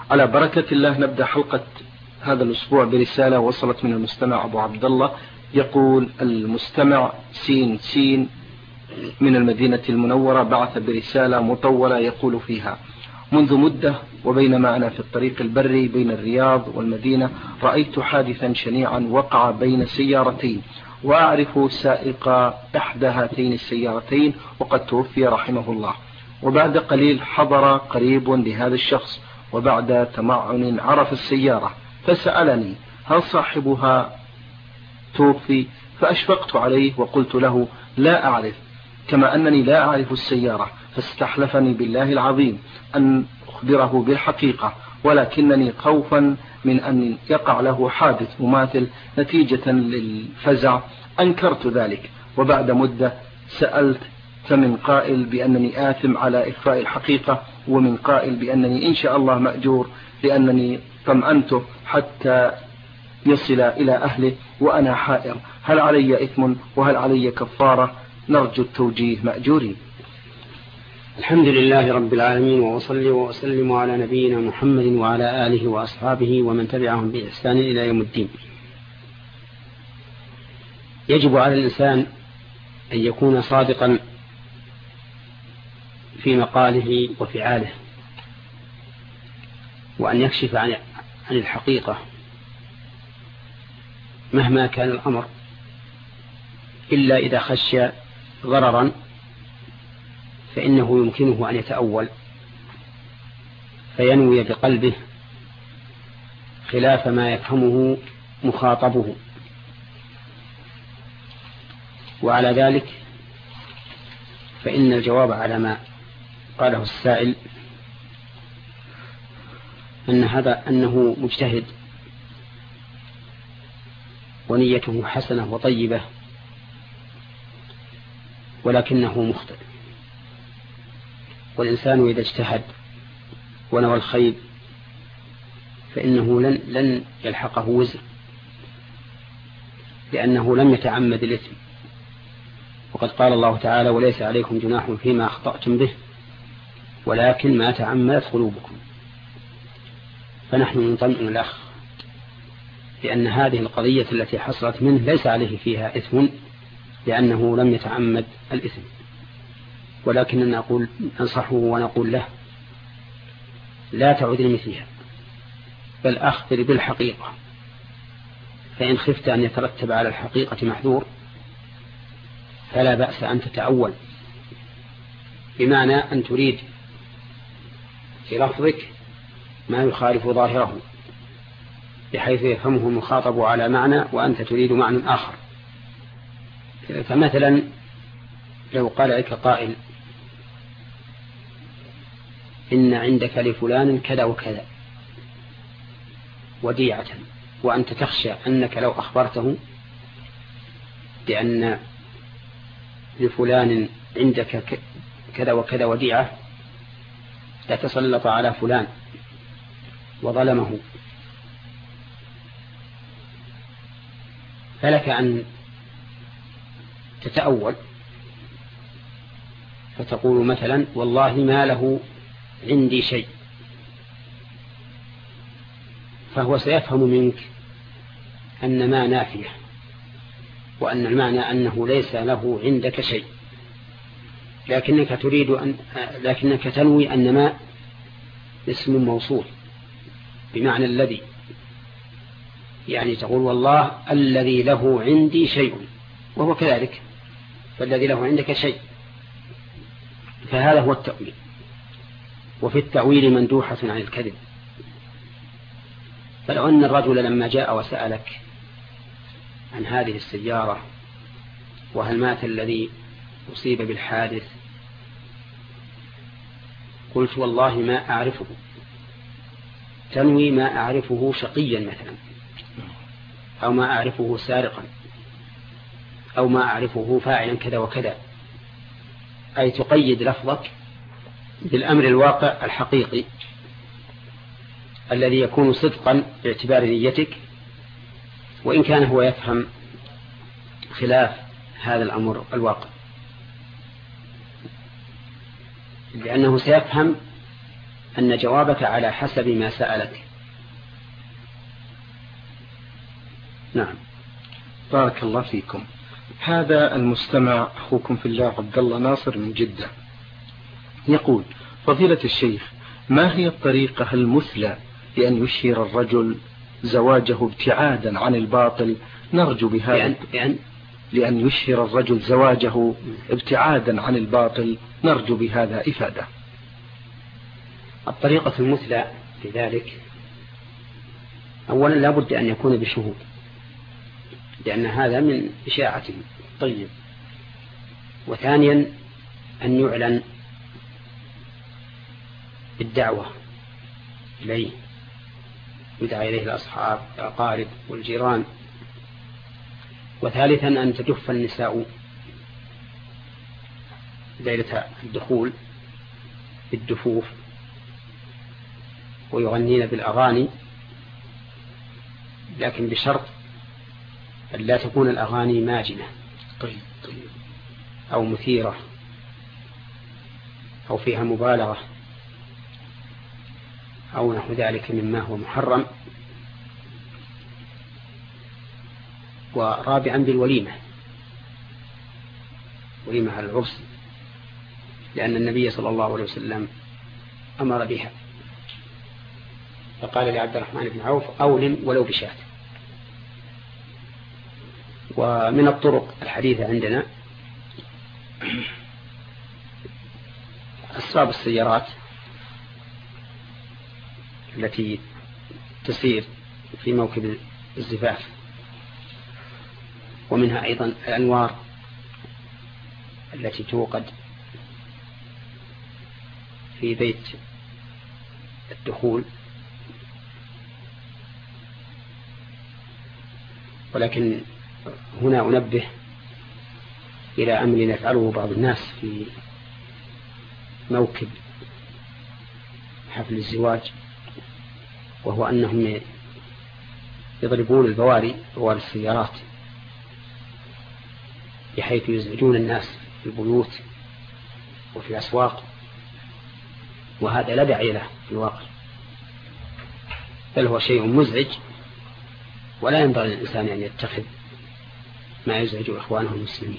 على بركة الله نبدأ حلقة هذا الأسبوع برسالة وصلت من المستمع أبو عبد الله. يقول المستمع سين سين من المدينة المنورة بعث برسالة مطولة يقول فيها: منذ مدة وبينما أنا في الطريق البري بين الرياض والمدينة رأيت حادثا شنيعا وقع بين سيارتين، وأعرف سائق إحدى هاتين السيارتين وقد توفي رحمه الله. وبعد قليل حضر قريب لهذا الشخص، وبعد تمعن عرف السيارة فسألني هل صاحبها توفي؟ فأشفقت عليه وقلت له لا أعرف، كما أنني لا أعرف السيارة، فاستحلفني بالله العظيم أن أخبره بالحقيقة، ولكنني خوفا من أن يقع له حادث مماثل نتيجة للفزع أنكرت ذلك. وبعد مدة سألت، فمن قائل بأنني آثم على إخفاء الحقيقة، ومن قائل بأنني إن شاء الله مأجور لأنني طمأنته حتى يصل إلى أهله، وأنا حائر، هل علي إثم وهل علي كفارة؟ نرجو التوجيه مأجورين. الحمد لله رب العالمين، وأصلي وأسلم على نبينا محمد وعلى آله وأصحابه ومن تبعهم بإحسان إلى يوم الدين. يجب على الإنسان أن يكون صادقا في مقاله وفعاله، وأن يكشف عن الحقيقة مهما كان الأمر، إلا إذا خشي ضررا فإنه يمكنه أن يتأول فينوي بقلبه خلاف ما يفهمه مخاطبه. وعلى ذلك فإن الجواب على ما قاله السائل أنه مجتهد ونيته حسنة وطيبة، ولكنه مخطئ. والإنسان إذا اجتهد ونوى الخير فإنه لن يلحقه وزر، لأنه لم يتعمد الإثم. وقد قال الله تعالى: وليس عليكم جناح فيما أخطأتم به ولكن ما تعمدت قلوبكم. فنحن نطمئن الأخ لأن هذه القضية التي حصلت منه ليس عليه فيها إثم، لأنه لم يتعمد الإثم، ولكننا ننصحه ونقول له: لا تعد لمثلها، بل أخبر بالحقيقة، فإن خفت أن يترتب على الحقيقة محذور فلا بأس أن تتأول، بمعنى أن تريد في لفظك ما يخالف ظاهره بحيث يفهمه المخاطب على معنى وأنت تريد معنى آخر. فمثلا لو قال لك قائل: إن عندك لفلان كذا وكذا وديعة، وأنت تخشى أنك لو أخبرته بأن لفلان عندك كذا وكذا وديعة لتسلط على فلان وظلمه، فلك أن تتأول فتقول مثلا: والله ما له عندي شيء، فهو سيفهم منك أن ما نافية، وأن المعنى أنه ليس له عندك شيء، لكنك تنوي أن ما اسم موصول بمعنى الذي، يعني تقول: والله الذي له عندي شيء، وهو كذلك، فالذي له عندك شيء. فهذا هو التأويل. وفي التأويل مندوحة عن الكذب. فلو أن الرجل لما جاء وسألك عن هذه السيارة وهل مات الذي أصيب بالحادث، قلت: والله ما أعرفه، تنوي ما أعرفه شقيا مثلا، أو ما أعرفه سارقا، أو ما أعرفه فاعلا كذا وكذا، أي تقيد لفظك بالأمر الواقع الحقيقي الذي يكون صدقا باعتبار نيتك، وإن كان هو يفهم خلاف هذا الأمر الواقع، لأنه سيفهم أن جوابك على حسب ما سألك. نعم. بارك الله فيكم. هذا المستمع أخوكم في الله عبد الله ناصر من جدة يقول: فضيلة الشيخ، ما هي الطريقة المثلى لأن يشهر الرجل زواجه ابتعادا عن الباطل؟ نرجو بهذا لأن يشهر الرجل زواجه ابتعادا عن الباطل، نرجو بهذا إفادة. الطريقة المثلى في ذلك أولا لا بد أن يكون بشهود، لأن هذا من إشاعته. طيب. وثانيا أن يعلن بالدعوة إليه، يدعى إليه الأصحاب الأقارب والجيران. وثالثا أن تدف النساء ليلة الدخول بالدفوف ويغنين بالأغاني، لكن بشرط أن لا تكون الأغاني ماجنة طيب. أو مثيرة أو فيها مبالغة أو نحو ذلك مما هو محرم. ورابعا بالوليمة، وليمة على العرس، لأن النبي صلى الله عليه وسلم أمر بها، فقال لعبد الرحمن بن عوف: أولم ولو بشاة. ومن الطرق الحديثة عندنا أسباب السيارات التي تسير في موكب الزفاف، ومنها أيضا الأنوار التي توقد في بيت الدخول. ولكن هنا أنبه إلى أمر يفعله بعض الناس في موكب حفل الزواج، وهو أنهم يضربون بواري السيارات بحيث يزعجون الناس في البيوت وفي الأسواق، وهذا لا داعي له في الواقع، بل هو شيء مزعج، ولا ينبغي للإنسان أن يتخذ ما يزعج إخوانه المسلمين.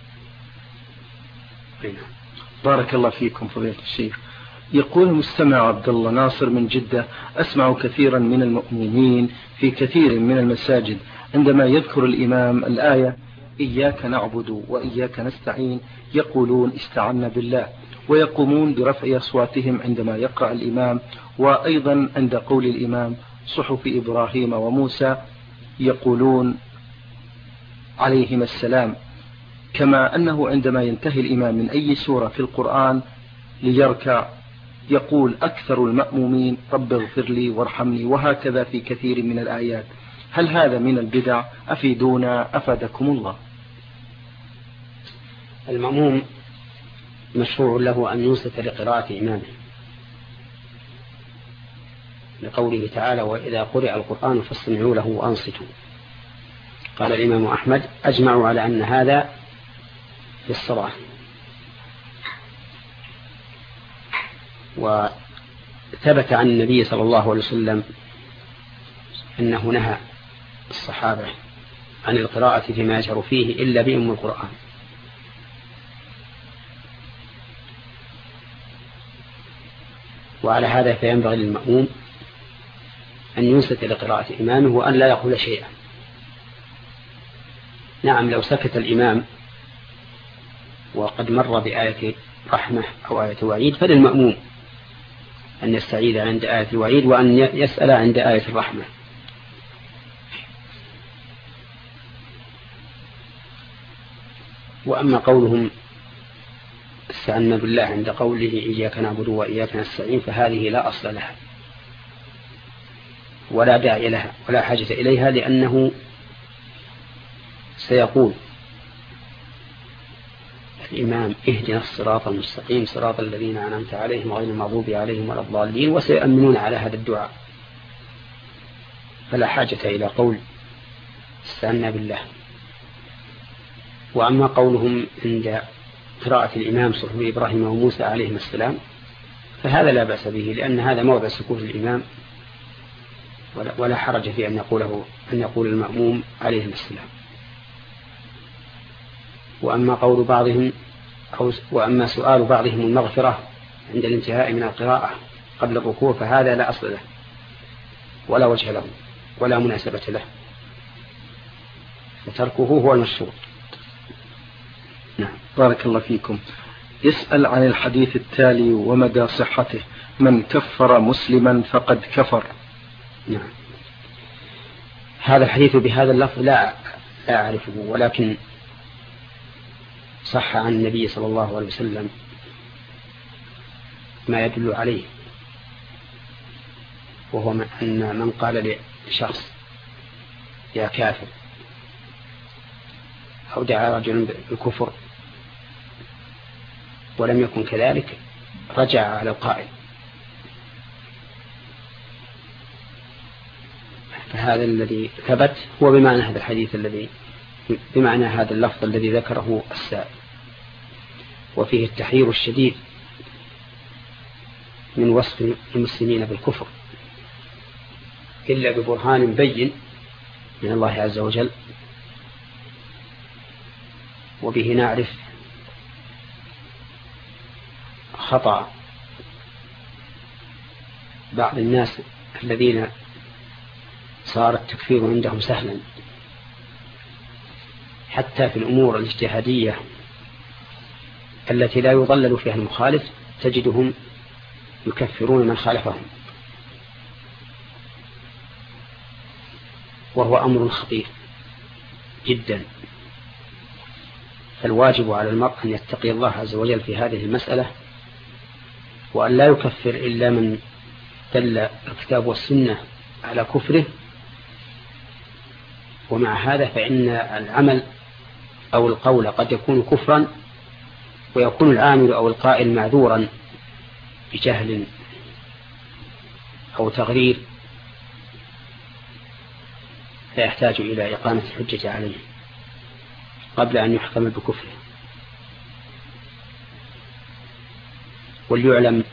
بارك الله فيكم فضيلة الشيخ. يقول المستمع عبد الله ناصر من جدة: أسمع كثيرا من المؤمنين في كثير من المساجد عندما يذكر الإمام الآية إياك نعبد وإياك نستعين يقولون استعنا بالله، ويقومون برفع أصواتهم عندما يقرأ الإمام، وأيضا عند قول الإمام صحف إبراهيم وموسى يقولون عليهما السلام. كما أنه عندما ينتهي الإمام من أي سورة في القرآن ليركع يقول أكثر المأمومين رب اغفر لي وارحمني، وهكذا في كثير من الآيات. هل هذا من البدع؟ أفيدونا أفادكم الله. المأموم مشروع له أن ينصت لقراءة إمامه، لقوله تعالى: وإذا قرئ القرآن فاستمعوا له وأنصتوا. قال الإمام أحمد: أجمعوا على أن هذا في الصلاة. وثبت عن النبي صلى الله عليه وسلم أنه نهى الصحابة عن القراءة فيما يجهر فيه إلا بأم القرآن. وعلى هذا فينبغي للمأموم أن ينصت لقراءة إمامه وأن لا يقول شيئا. نعم، لو سكت الإمام وقد مر بآية رحمة أو آية وعيد فللمأموم أن يستعيذ عند آية الوعيد وأن يسأل عند آية الرحمة. وأما قولهم استعنا بالله عند قوله إياك نعبد وإياك نستعين فهذه لا أصل لها ولا داعي لها ولا حاجة إليها، لأنه سيقول الإمام اهدنا الصراط المستقيم صراط الذين أنعمت عليهم غير المغضوب عليهم ولا الضالين، وسيؤمنون على هذا الدعاء، فلا حاجة إلى قول استعنا بالله. وأما قولهم عند قراءة الإمام صحف إبراهيم وموسى عليهم السلام فهذا لا بأس به، لأن هذا موضع سكوت الإمام، ولا حرج في أن يقول المأموم عليه السلام. وأما سؤال بعضهم المغفرة عند الانتهاء من القراءة قبل الركوع فهذا لا أصل له ولا وجه له ولا مناسبة له، فتركه هو المشروع. نعم. بارك الله فيكم. يسأل عن الحديث التالي ومدى صحته: من كفر مسلما فقد كفر. نعم. هذا الحديث بهذا اللفظ لا أعرفه، ولكن صح عن النبي صلى الله عليه وسلم ما يدل عليه، وهو أن من قال لشخص يا كافر أو دعا رجلا بالكفر ولم يكن كذلك رجع على القائل، فهذا الذي ثبت هو بمعنى هذا الحديث بمعنى هذا اللفظ الذي ذكره السائل، وفيه التحذير الشديد من وصف المسلمين بالكفر إلا ببرهان بين من الله عز وجل. وبه نعرف خطأ بعض الناس الذين صار التكفير عندهم سهلا حتى في الأمور الاجتهادية التي لا يضلل فيها المخالف، تجدهم يكفرون من خالفهم، وهو أمر خطير جدا. فالواجب على المرء أن يتقي الله عز وجل في هذه المسألة، وأن لا يكفر إلا من دل الكتاب والسنة على كفره. ومع هذا فإن العمل أو القول قد يكون كفرا، ويكون العامل أو القائل معذورا بجهل أو تغرير، فيحتاج إلى إقامة الحجة عليه قبل أن يحكم بكفره. وليعلم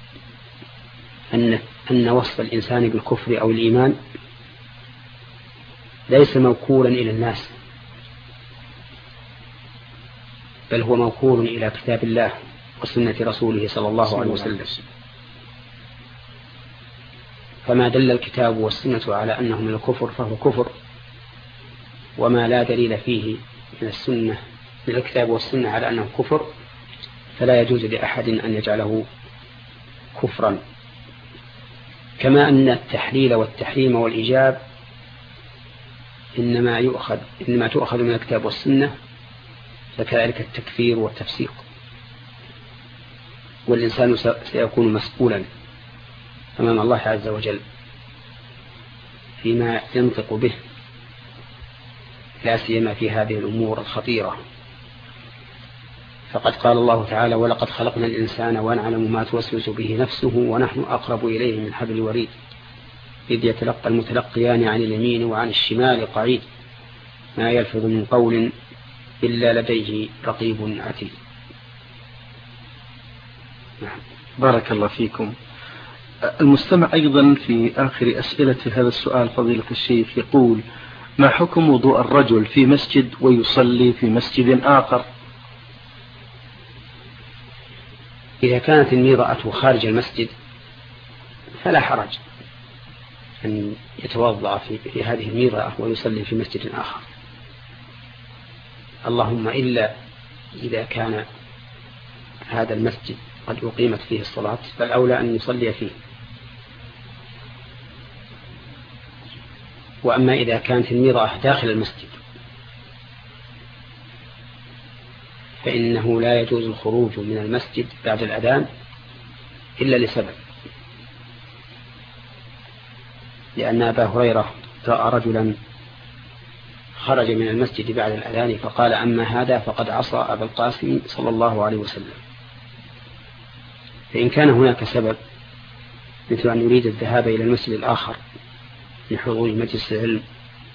أن وصف الإنسان بالكفر أو الإيمان ليس موكولا إلى الناس، بل هو موكول إلى كتاب الله وسنة رسوله صلى الله عليه وسلم. فما دل الكتاب والسنة على أنه من الكفر فهو كفر، وما لا دليل فيه من السنة من الكتاب والسنة على أنه كفر فلا يجوز لأحد أن يجعله كفرا. كما أن التحليل والتحريم والإيجاب إنما تؤخذ من الكتاب والسنة، فكذلك التكفير والتفسيق. والإنسان سيكون مسؤولا أمام الله عز وجل فيما ينطق به، لا سيما في هذه الأمور الخطيرة. فقد قال الله تعالى: ولقد خلقنا الإنسان ونعلم ما توسوس به نفسه ونحن أقرب إليه من حبل الوريد إذ يتلقى المتلقيان عن اليمين وعن الشمال قعيد ما يلفظ من قول إلا لديه رقيب عتيد. بارك الله فيكم. المستمع أيضا في آخر أسئلة هذا السؤال فضيلة الشيخ يقول: ما حكم وضوء الرجل في مسجد ويصلي في مسجد آخر؟ إذا كانت الميضأة خارج المسجد فلا حرج أن يتوضأ في هذه الميضأة ويصلي في مسجد آخر، اللهم إلا إذا كان هذا المسجد قد أقيمت فيه الصلاة فالأولى أن يصلي فيه. وأما إذا كانت الميضأة داخل المسجد فإنه لا يجوز الخروج من المسجد بعد الأذان إلا لسبب، لأن أبا هريرة رأى رجلا خرج من المسجد بعد الأذان فقال: أما هذا فقد عصى أبا القاسم صلى الله عليه وسلم. فإن كان هناك سبب مثل أن يريد الذهاب إلى المسجد الآخر لحضور مجلس العلم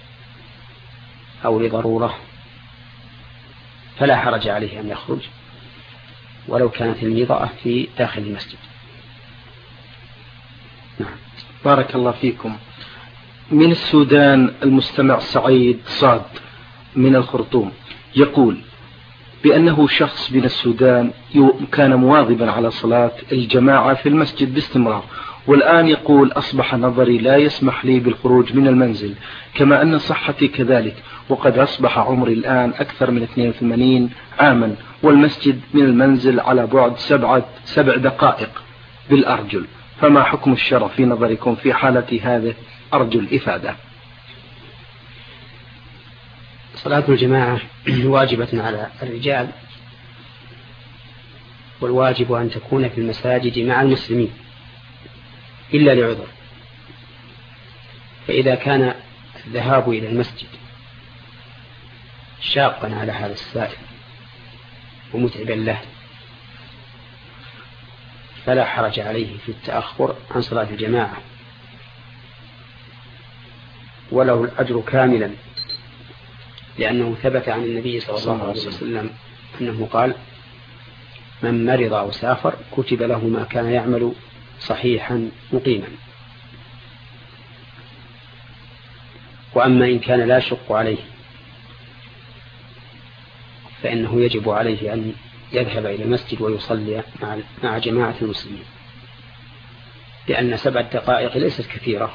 أو لضرورة فلا حرج عليه أن يخرج ولو كانت الميضأة في داخل المسجد. نعم. بارك الله فيكم. من السودان المستمع سعيد صاد من الخرطوم يقول بأنه شخص من السودان كان مواظبا على صلاة الجماعة في المسجد باستمرار، والآن يقول أصبح نظري لا يسمح لي بالخروج من المنزل، كما أن صحتي كذلك، وقد أصبح عمري الآن أكثر من 82 عاما، والمسجد من المنزل على بعد 7 دقائق بالأرجل، فما حكم الشرع في نظركم في حالة هذه؟ أرجو الإفادة. صلاة الجماعة واجبة على الرجال، والواجب أن تكون في المساجد مع المسلمين إلا لعذر. فإذا كان الذهاب إلى المسجد شاقا على هذا السائل ومتعبا له فلا حرج عليه في التأخر عن صلاة الجماعة، وله الأجر كاملا، لأنه ثبت عن النبي صلى الله عليه وسلم أنه قال: من مرض أو سافر كتب له ما كان يعمل صحيحا مقيما. وأما إن كان لا يشق عليه فإنه يجب عليه أن يذهب إلى المسجد ويصلي مع جماعة المسلمين، لأن 7 دقائق ليست كثيرة،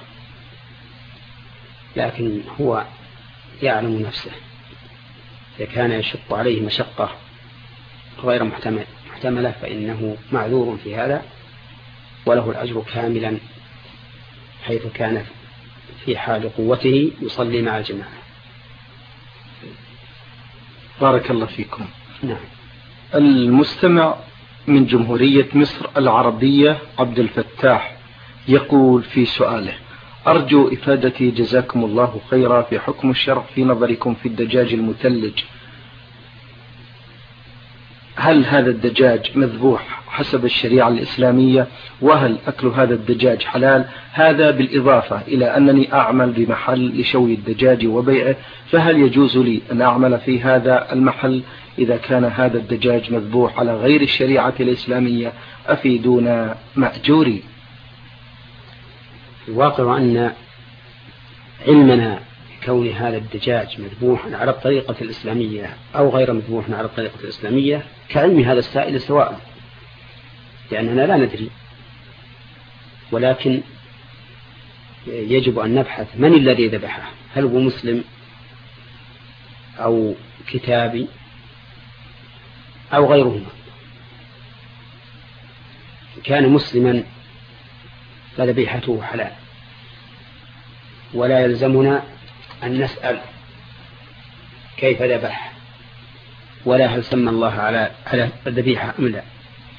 لكن هو يعلم نفسه. إذا كان يشق عليه مشقة غير محتملة فإنه معذور في هذا، وله الأجر كاملا حيث كان في حال قوته يصلي مع الجماعة. بارك الله فيكم. نعم. المستمع من جمهورية مصر العربية عبد الفتاح يقول في سؤاله: أرجو إفادتي جزاكم الله خيرا في حكم الشرع في نظركم في الدجاج المثلج. هل هذا الدجاج مذبوح حسب الشريعة الإسلامية؟ وهل أكل هذا الدجاج حلال؟ هذا بالإضافة إلى أنني أعمل بمحل لشوي الدجاج وبيعه، فهل يجوز لي أن أعمل في هذا المحل إذا كان هذا الدجاج مذبوح على غير الشريعة الإسلامية؟ أفيدونا مأجوري. الواقع أن علمنا كون هذا الدجاج مذبوحا على الطريقة الإسلامية أو غير مذبوح على الطريقة الإسلامية كعلم هذا السائل سواء، لأننا لا ندري، ولكن يجب أن نبحث من الذي ذبحه، هل هو مسلم أو كتابي أو غيرهما. كان مسلما فذبيحته حلال، ولا يلزمنا أن نسأل كيف ذبح ولا هل سمى الله على الذبيحة أم لا،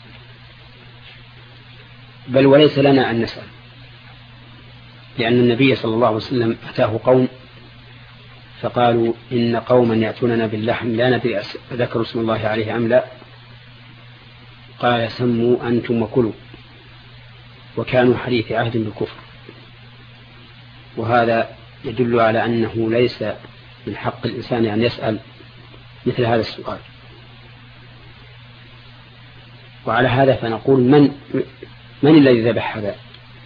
بل وليس لنا أن نسأل، لأن النبي صلى الله عليه وسلم أتاه قوم فقالوا: إن قوما يأتوننا باللحم لا ندري ذكروا اسم الله عليه أم لا، قال: سموا أنتم وكلوا، وكانوا حديث عهد بالكفر. وهذا يدل على أنه ليس من حق الإنسان أن يسأل مثل هذا السؤال. وعلى هذا فنقول من الذي ذبح هذا؟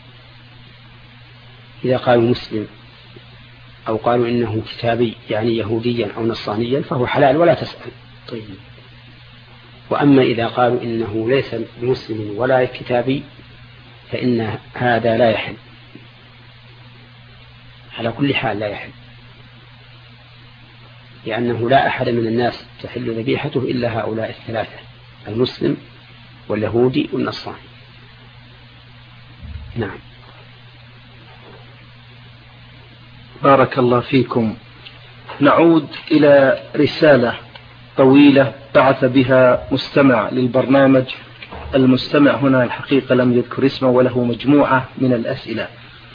إذا قالوا مسلم أو قالوا إنه كتابي يعني يهوديا أو نصرانيا فهو حلال ولا تسأل. طيب. وأما إذا قالوا إنه ليس مسلم ولا كتابي فإن هذا لا يحل، على كل حال لا يحل، لأنه لا أحد من الناس تحل ذبيحته إلا هؤلاء الثلاثة: المسلم واليهودي والنصراني. نعم. بارك الله فيكم. نعود إلى رسالة طويلة بعث بها مستمع للبرنامج. المستمع هنا الحقيقة لم يذكر اسمه وله مجموعة من الأسئلة.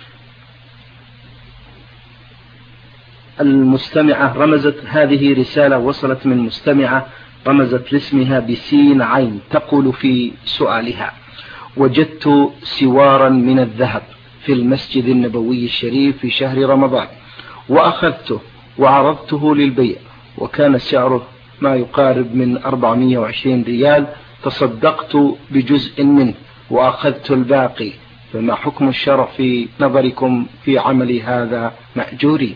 المستمعة رمزت، هذه رسالة وصلت من مستمعة رمزت لاسمها بسين عين، تقول في سؤالها: وجدت سوارا من الذهب في المسجد النبوي الشريف في شهر رمضان، وأخذته وعرضته للبيع، وكان سعره ما يقارب من 420 ريال، تصدقت بجزء منه وأخذت الباقي فما حكم الشرع في نظركم في عمل هذا مأجوري؟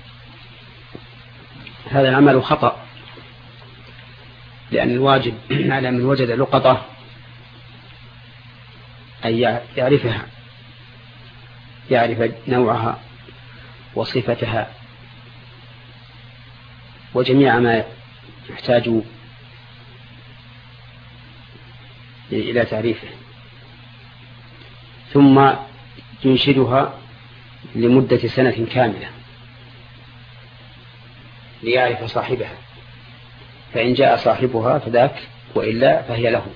هذا العمل خطأ، لأن الواجب على من وجد لقطة أن يعرفها، يعرف نوعها وصفتها وجميع ما يحتاج إلى تعريفه، ثم ينشدها لمدة سنة كاملة ليعرف صاحبها، فإن جاء صاحبها فذاك، وإلا فهي له.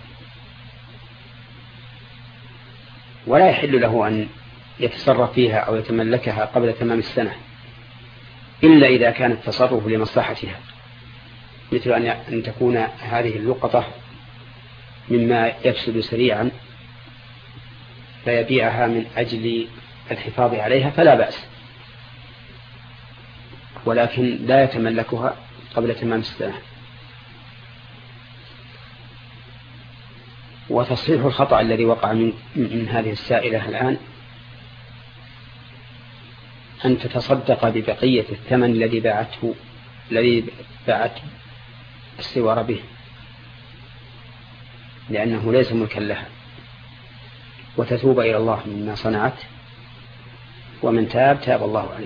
ولا يحل له أن يتصرف فيها أو يتملكها قبل تمام السنة، إلا إذا كان التصرف لمصلحتها، مثل أن تكون هذه اللقطة مما يفسد سريعا فيبيعها من أجل الحفاظ عليها فلا بأس، ولكن لا يتملكها قبل تمام السنة. وتصحيح الخطأ الذي وقع من هذه السائلة الآن أن تتصدق ببقية الثمن الذي باعت السوار به، لأنه ليس ملكا لها، وتتوب إلى الله مما صنعت، ومن تاب الله عليه.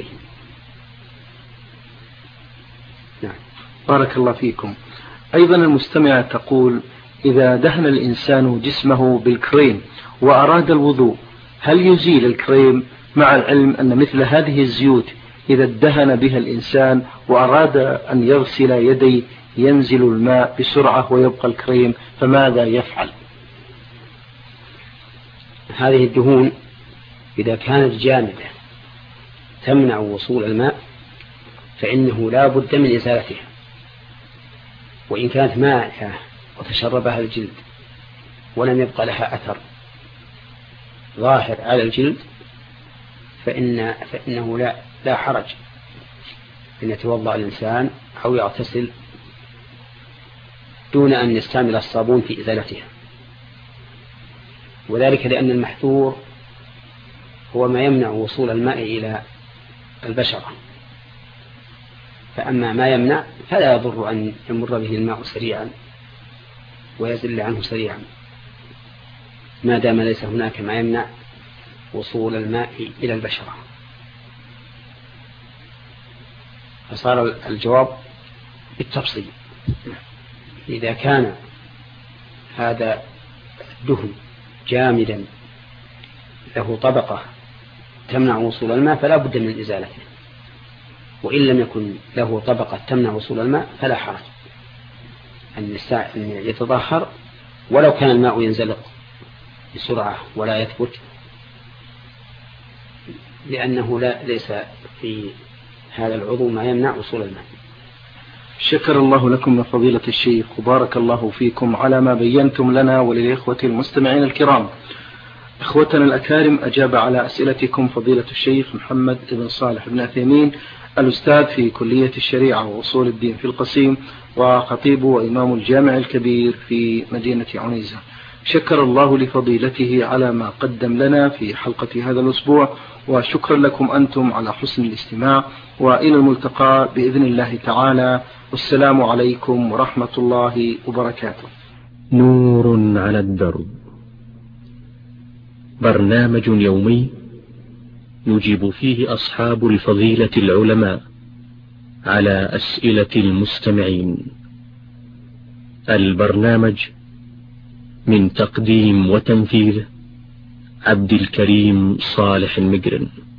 نعم. بارك الله فيكم. أيضا المستمعة تقول: إذا دهن الإنسان جسمه بالكريم وأراد الوضوء، هل يزيل الكريم، مع العلم أن مثل هذه الزيوت إذا ادهن بها الإنسان وأراد أن يغسل يديه ينزل الماء بسرعة ويبقى الكريم، فماذا يفعل؟ هذه الدهون إذا كانت جامدة تمنع وصول الماء فإنه لا بد من إزالتها، وإن كانت مائعة وتشربها الجلد ولم يبقى لها أثر ظاهر على الجلد فإنه لا حرج أن يتوضأ الإنسان أو يغتسل دون أن يستعمل الصابون في إزالتها، وذلك لأن المحذور هو ما يمنع وصول الماء إلى البشرة، فأما ما يمنع فلا يضر أن يمر به الماء سريعا ويزل عنه سريعا، ما دام ليس هناك ما يمنع وصول الماء إلى البشرة. فصار الجواب بالتفصيل: إذا كان هذا الدهن جامدا له طبقة تمنع وصول الماء فلا بد من إزالته، وإن لم يكن له طبقة تمنع وصول الماء فلا حرج أن يتطهر ولو كان الماء ينزلق بسرعة ولا يثبت، لأنه ليس في هذا العضو ما يمنع وصول الماء. شكر الله لكم يا فضيلة الشيخ، وبارك الله فيكم على ما بينتم لنا وللإخوة المستمعين الكرام. إخوتنا الأكارم، أجاب على أسئلتكم فضيلة الشيخ محمد بن صالح بن عثيمين، الأستاذ في كلية الشريعة وأصول الدين في القصيم، وخطيب وإمام الجامع الكبير في مدينة عنيزة. شكر الله لفضيلته على ما قدم لنا في حلقة هذا الأسبوع، وشكرا لكم أنتم على حسن الاستماع، وإلى الملتقى بإذن الله تعالى، والسلام عليكم ورحمة الله وبركاته. نور على الدرب، برنامج يومي يجيب فيه أصحاب الفضيلة العلماء على أسئلة المستمعين. البرنامج من تقديم وتنفيذ عبد الكريم صالح المقرن.